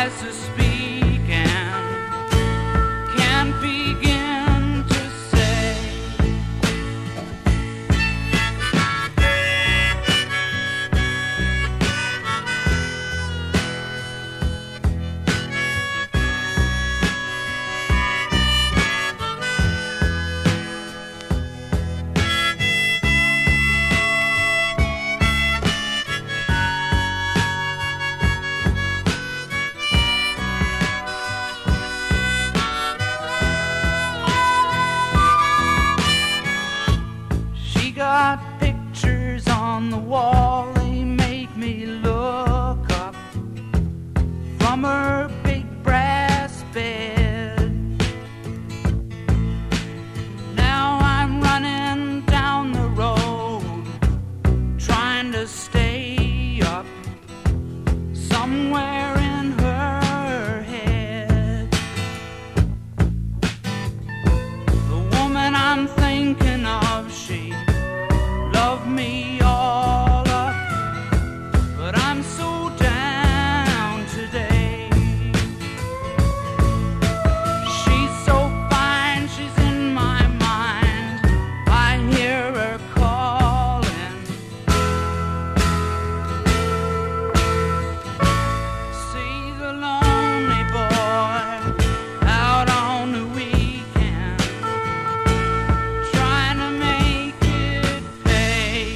tries to speak and can't begin to say. Got pictures on the wall, they make me look up from her big brass bed. Now I'm running down the road, trying to stay up somewhere in her head. The woman I'm thinking of, she loved me all up, but I'm so down today. She's so fine, she's in my mind. I hear her calling. See the lonely boy out on the weekend, trying to make it pay.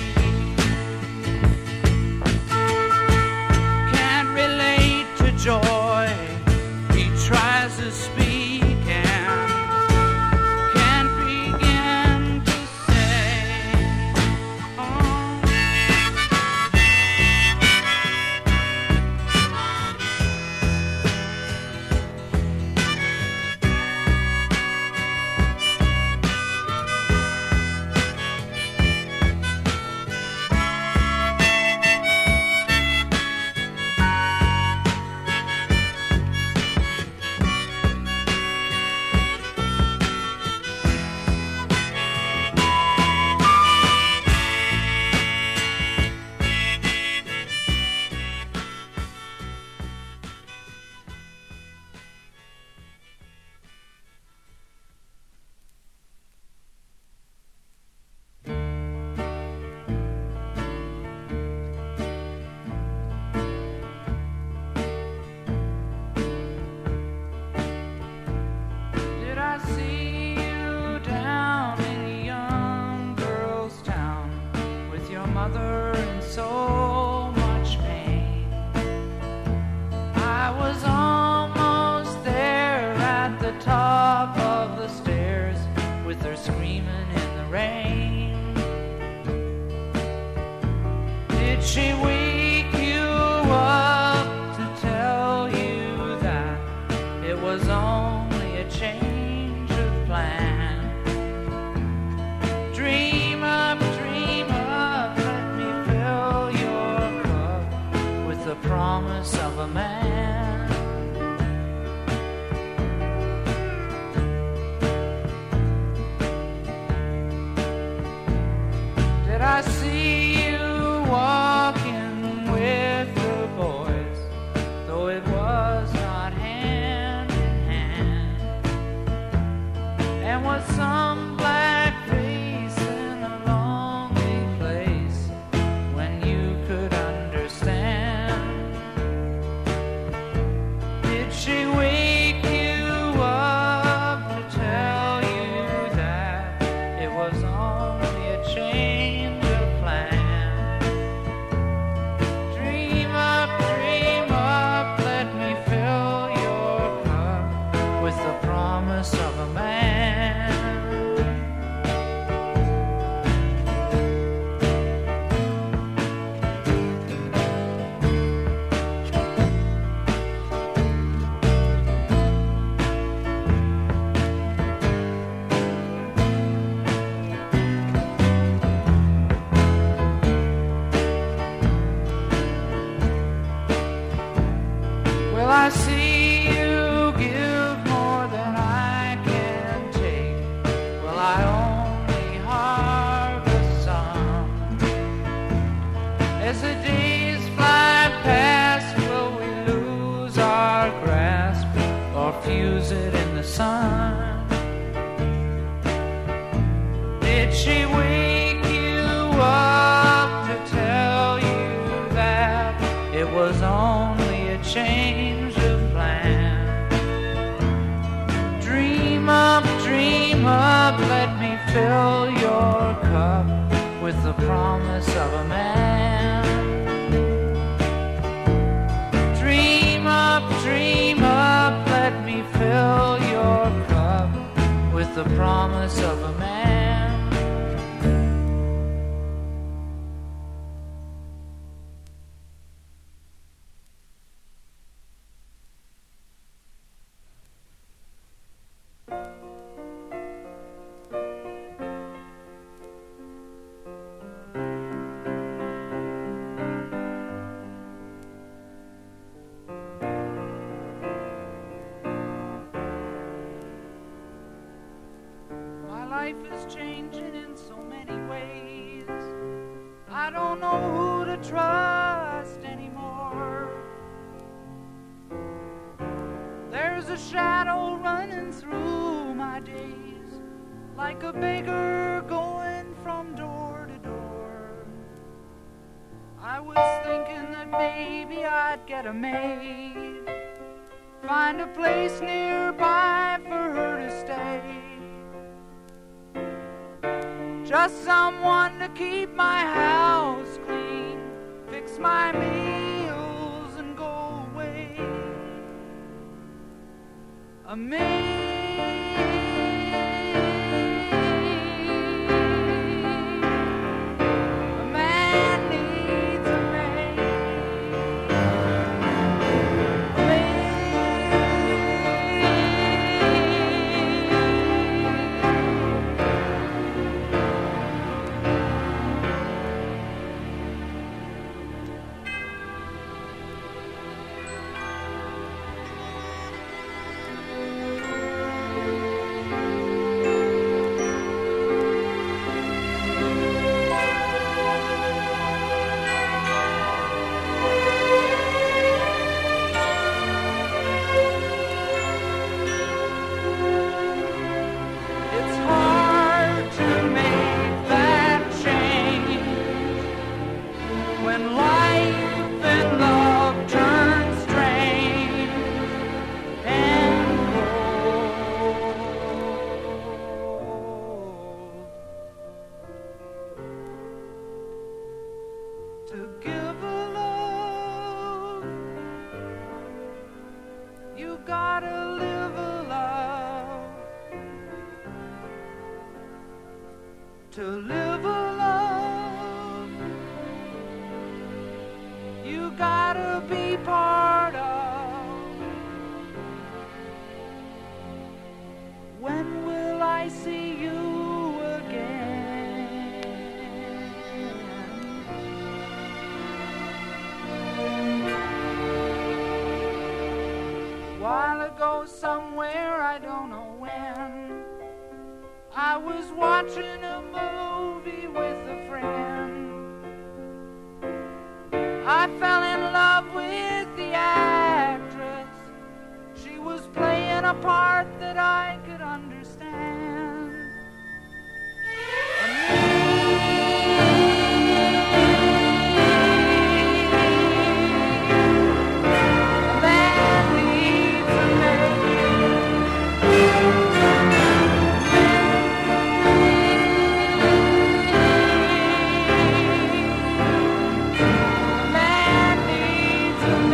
Can't relate to joy, he tries to speak and can't begin to say. Oh. Did I see you down in a young girl's town with your mother in so much pain? I was almost there at the top of the stairs with her screaming in the rain. Did she wake you up to tell you that it was only a change of plan? Dream up, let me fill your cup with the promise of a man. Did I see you walking with the boys, though it was not hand in hand? And was some black face in a lonely place when you could understand? Did she wake you up to tell you that it was only a change of plan? Dream up, let me fill your cup with the promise of a man. Well, I see you give more than I can take. Well, I only harvest some. As the days fly past, will we lose our our grasp or fuse it in the sun? Did she wake you up to tell you that it was only a change of plan? Dream up, let me fill your cup with the promise of a man. Dream up, let me fill your cup with the promise of a man. Life is changing in so many ways. I don't know who to trust anymore. There's a shadow running through my days, like a beggar going from door to door. I was thinking that maybe I'd get a maid, find a place nearby for her to stay. Just someone to keep my house clean, fix my meals and go away. A man needs a maid. To live alone, you gotta be part of. When will I see you again? While ago somewhere, I don't know when, I was watching a movie with a friend. I fell in love with the actress. She was playing a part that I could understand. A man needs a maid.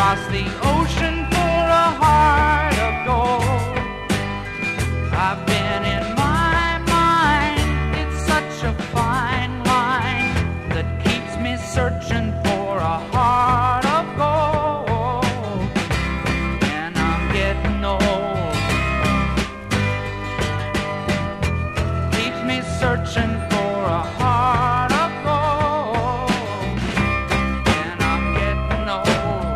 across the ocean for a heart of gold. I've been in my mind, it's such a fine line that keeps me searching for a heart of gold. And I'm getting old, keeps me searching for a heart of gold. And I'm getting old.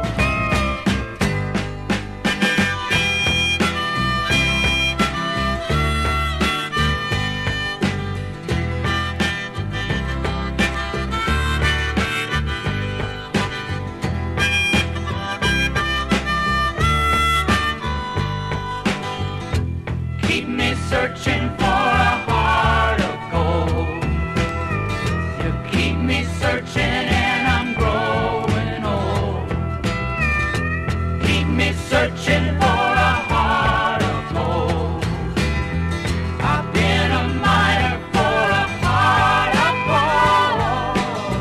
Keep me searching for a heart of gold. You keep me searching and I'm growing old. Keep me searching for a heart of gold. I've been a miner for a heart of gold.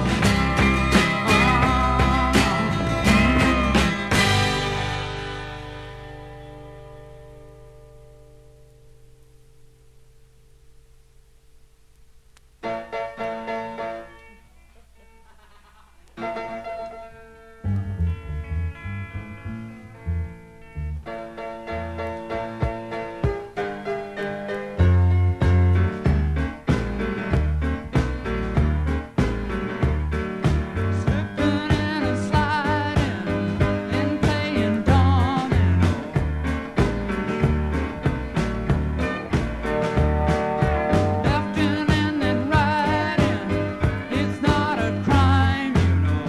Slipping and a sliding and playing domino. Lefting and then righting, it's not a crime, you know.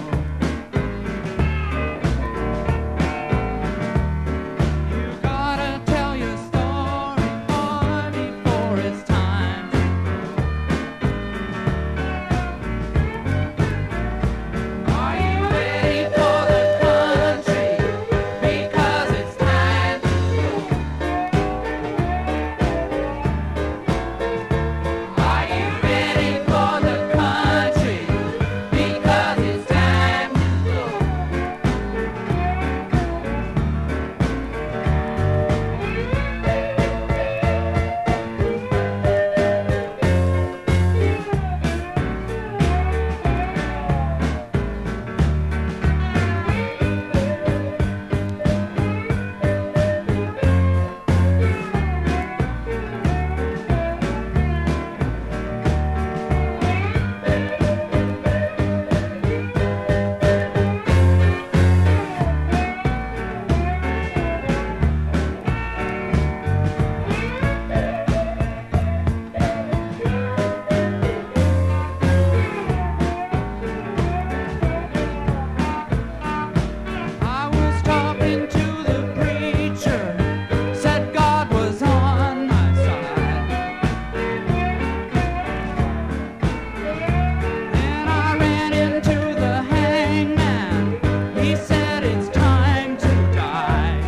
You gotta tell your story, boy, before it's time to go. Are you ready for the country? Because it's time to go. Are you ready for the country? Because it's time to go. I was talking to the preacher, said God was on my side. Then I ran into the hangman, he said it's time to die.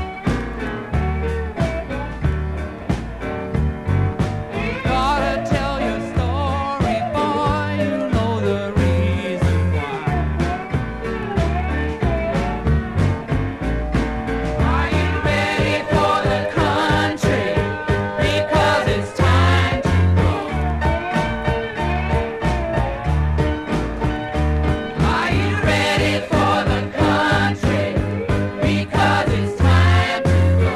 Gotta tell your story, boy, you know the reason why. Are you ready for the country? Because it's time to go. Are you ready for the country? Because it's time to go.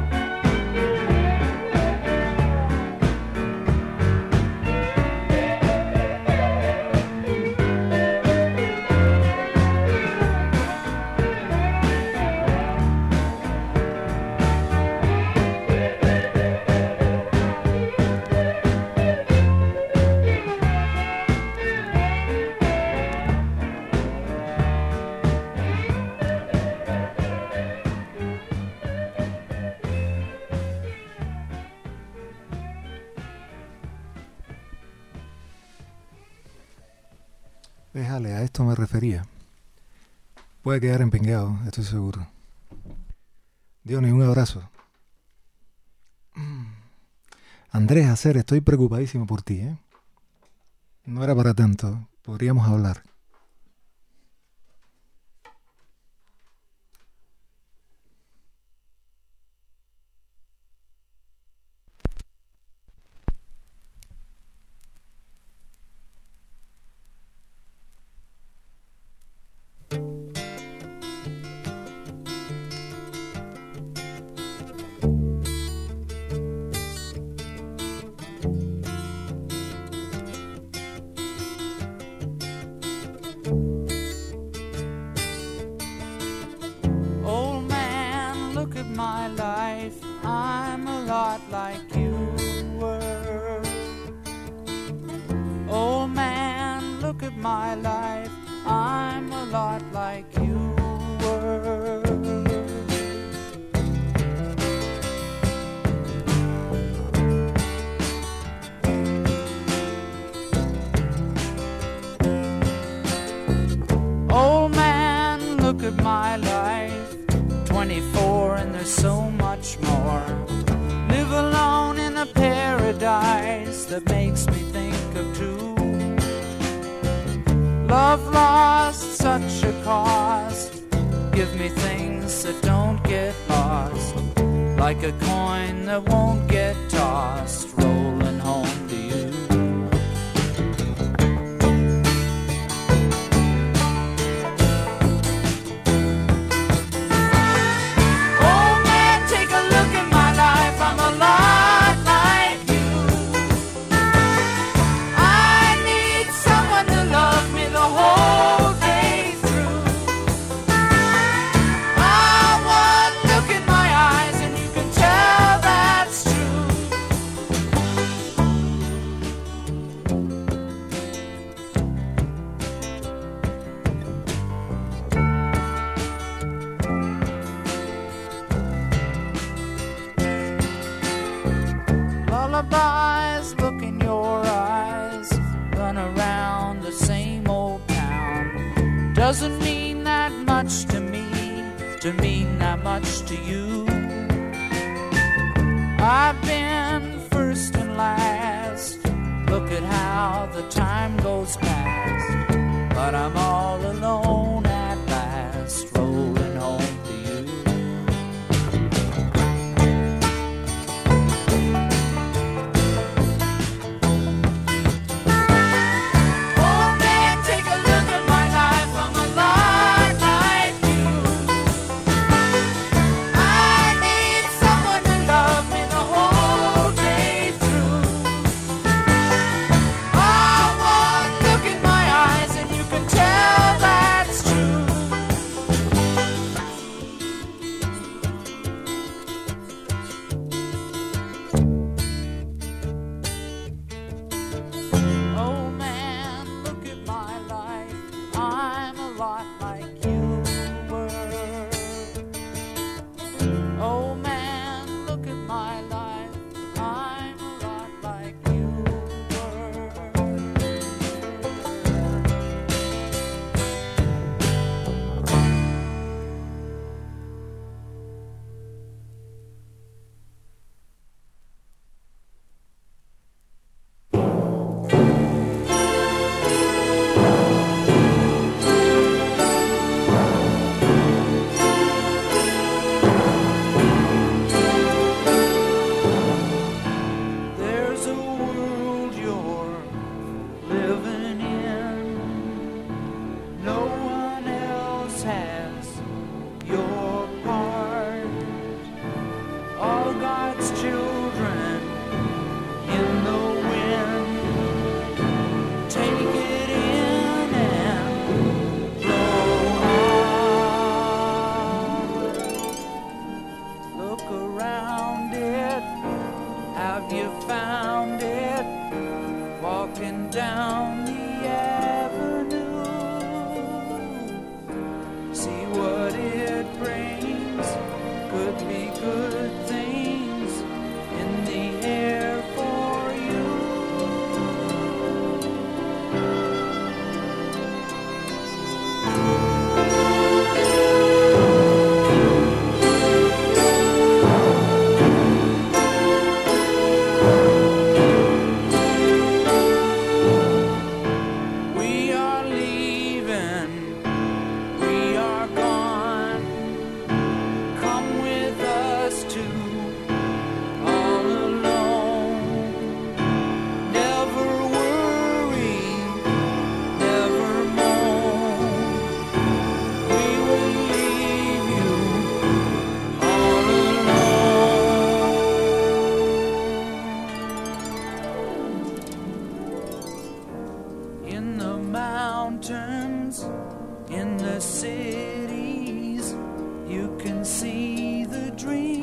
Déjale, a esto me refería. Puede quedar empingado, estoy seguro. Diony, un abrazo. Andrés, Acer, estoy preocupadísimo por ti, ¿eh? No era para tanto. Podríamos hablar. my life, I'm a lot like you were. Old man, look at my life, I'm a lot like you were. Old man, look at my life, 24 and there's so much more. Live alone in a paradise that makes me think of two. Love lost, such a cost. Give me things that don't get lost, like a coin that won't get tossed, rolling home to you. Lullabies, look in your eyes, run around the same old town. Doesn't mean that much to me, to mean that much to you. I've been first and last, look at how the time goes past. But I'm all alone at last, rolling home to you. In the cities, you can see the dream.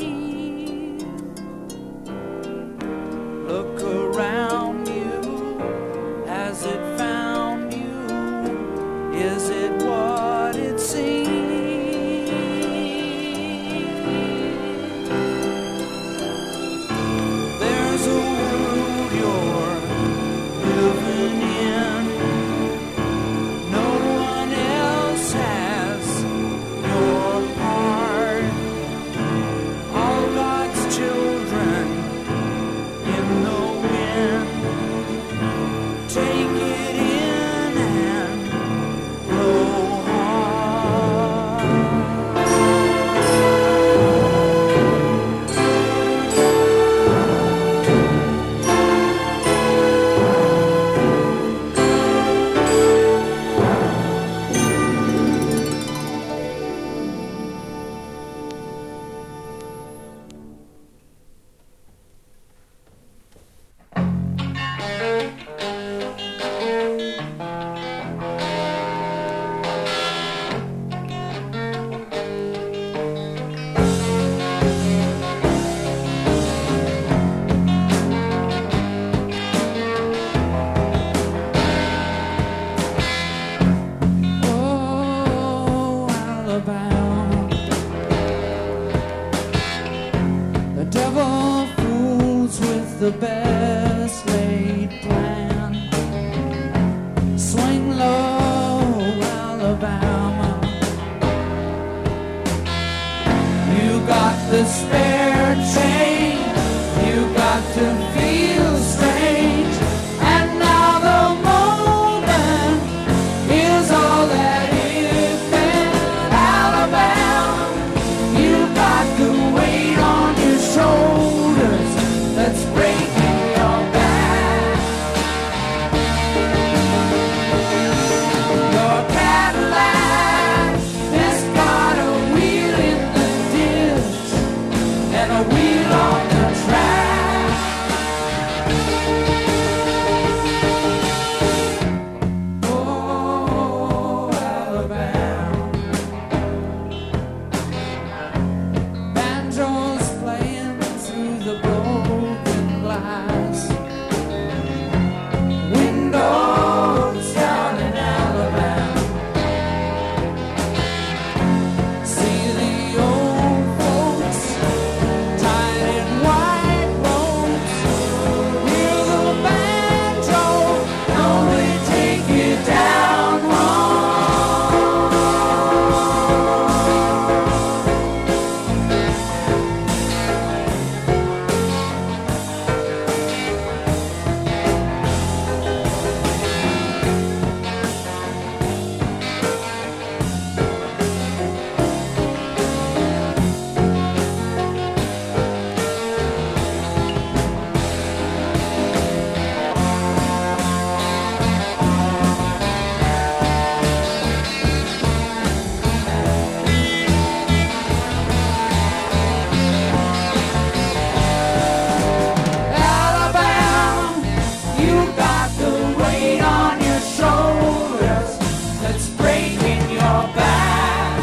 the best laid plan. Swing low, Alabama. You got the spare change. You got to feel strange. And now the moment is all that is been. Alabama, you got the weight on your shoulders that's breaking your back. Your Cadillac has got a wheel in the ditch and a wheel on the track. Oh, Alabama. Banjos playing through the broken glass. Windows down in Alabama. See the old folks tied in white robes. Hear the banjo only take you down home. Alabama, you got the weight on your shoulders that's breaking your back.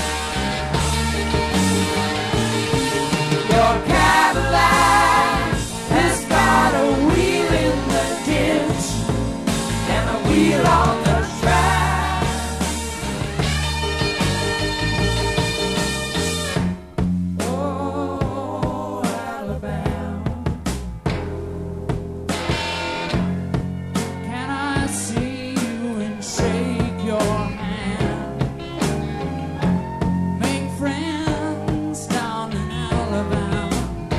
Your Cadillac has got a wheel in the ditch and a wheel on the track. Oh, Alabama. Can I see you and shake your hand? Make friends down in Alabama.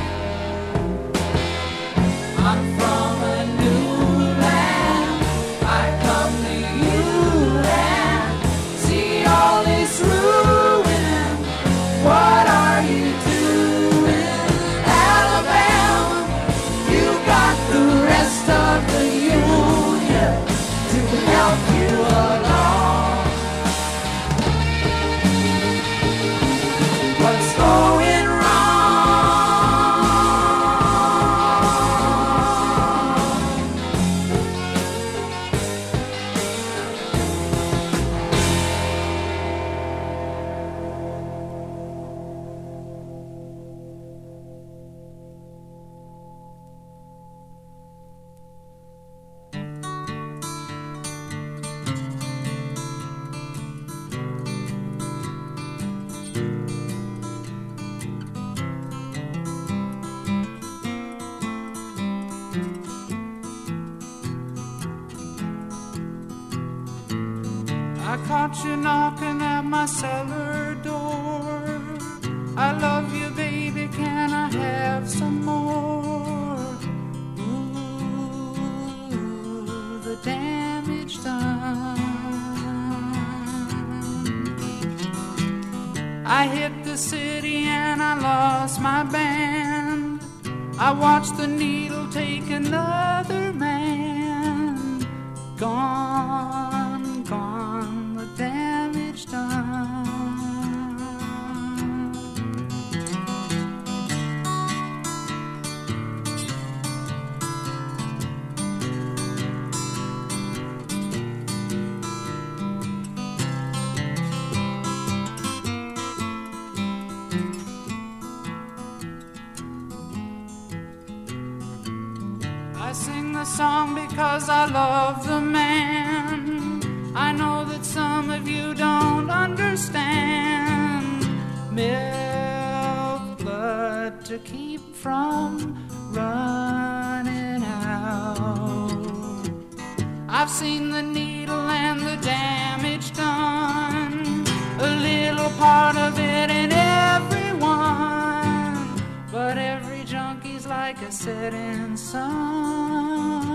I'm from a new land. I come to you and see all this ruin. What are you doing, Alabama? You got the rest of the union to help you along. What's going wrong? I caught you knocking at my cellar door. I love you, baby, can I have some more? Ooh, the damage done. I hit the city and I lost my band. I watched the needle take another man. Gone, gone, the damage done. I sing the song because I love the man. I know that some of you don't understand. Milk blood to keep from running. I've seen the needle and the damage done, a little part of it in everyone, but every junkie's like a setting sun.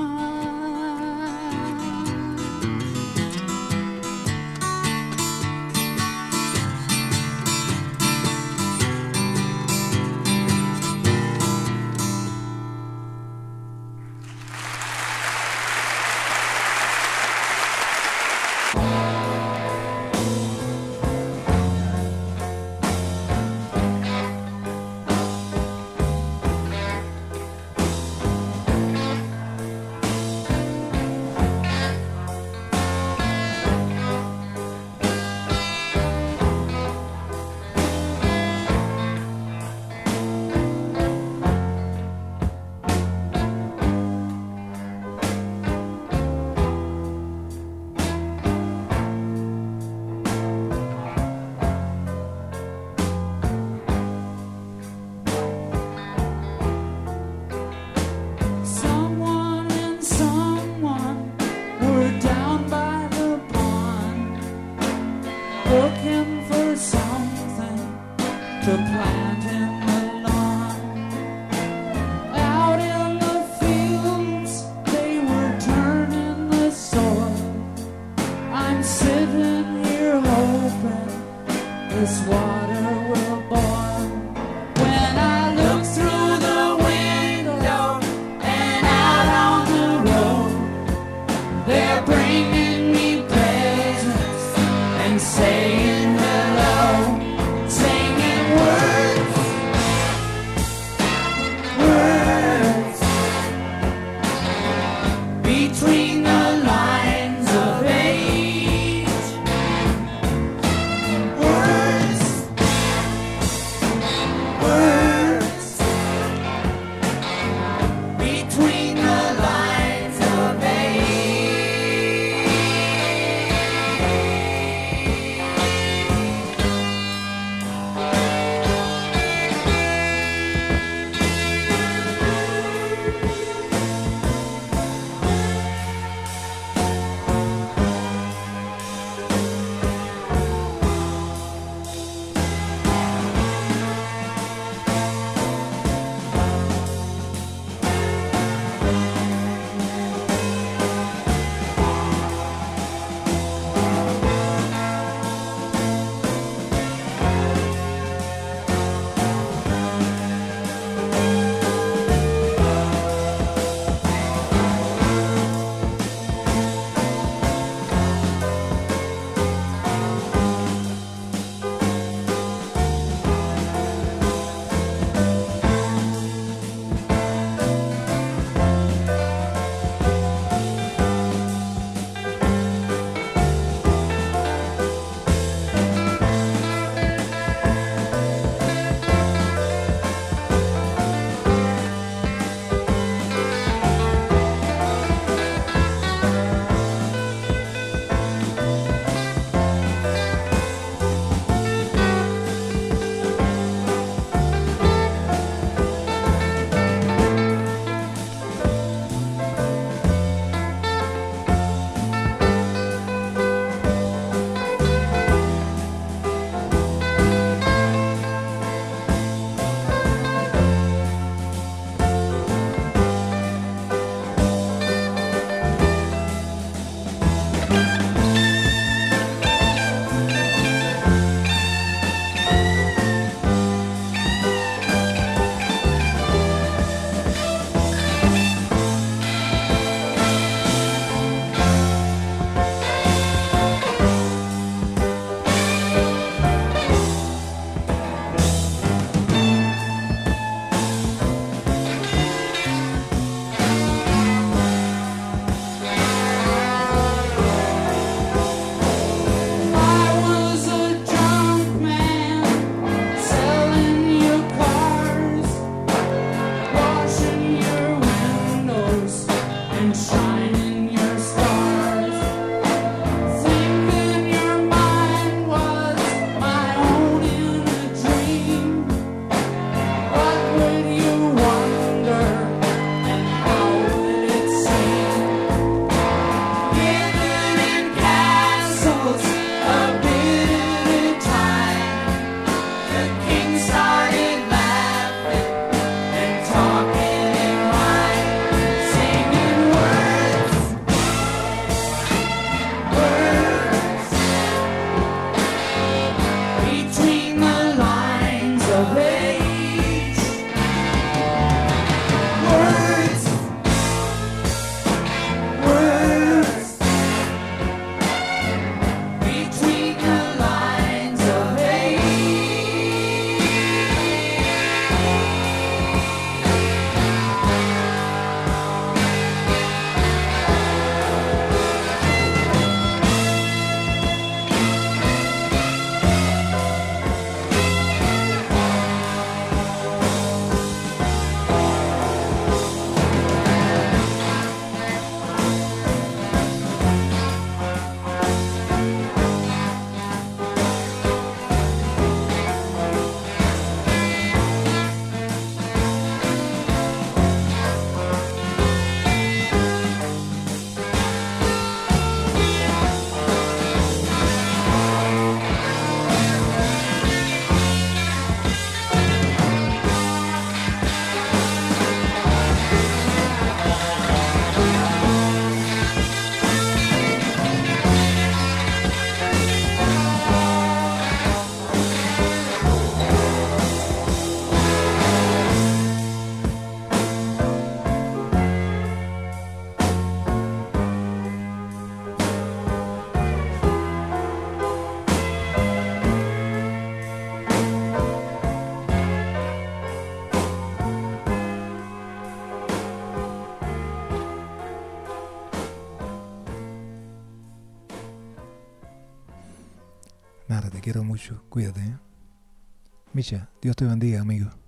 Nada, te quiero mucho. Cuídate, ¿eh? Micha, Dios te bendiga, amigo.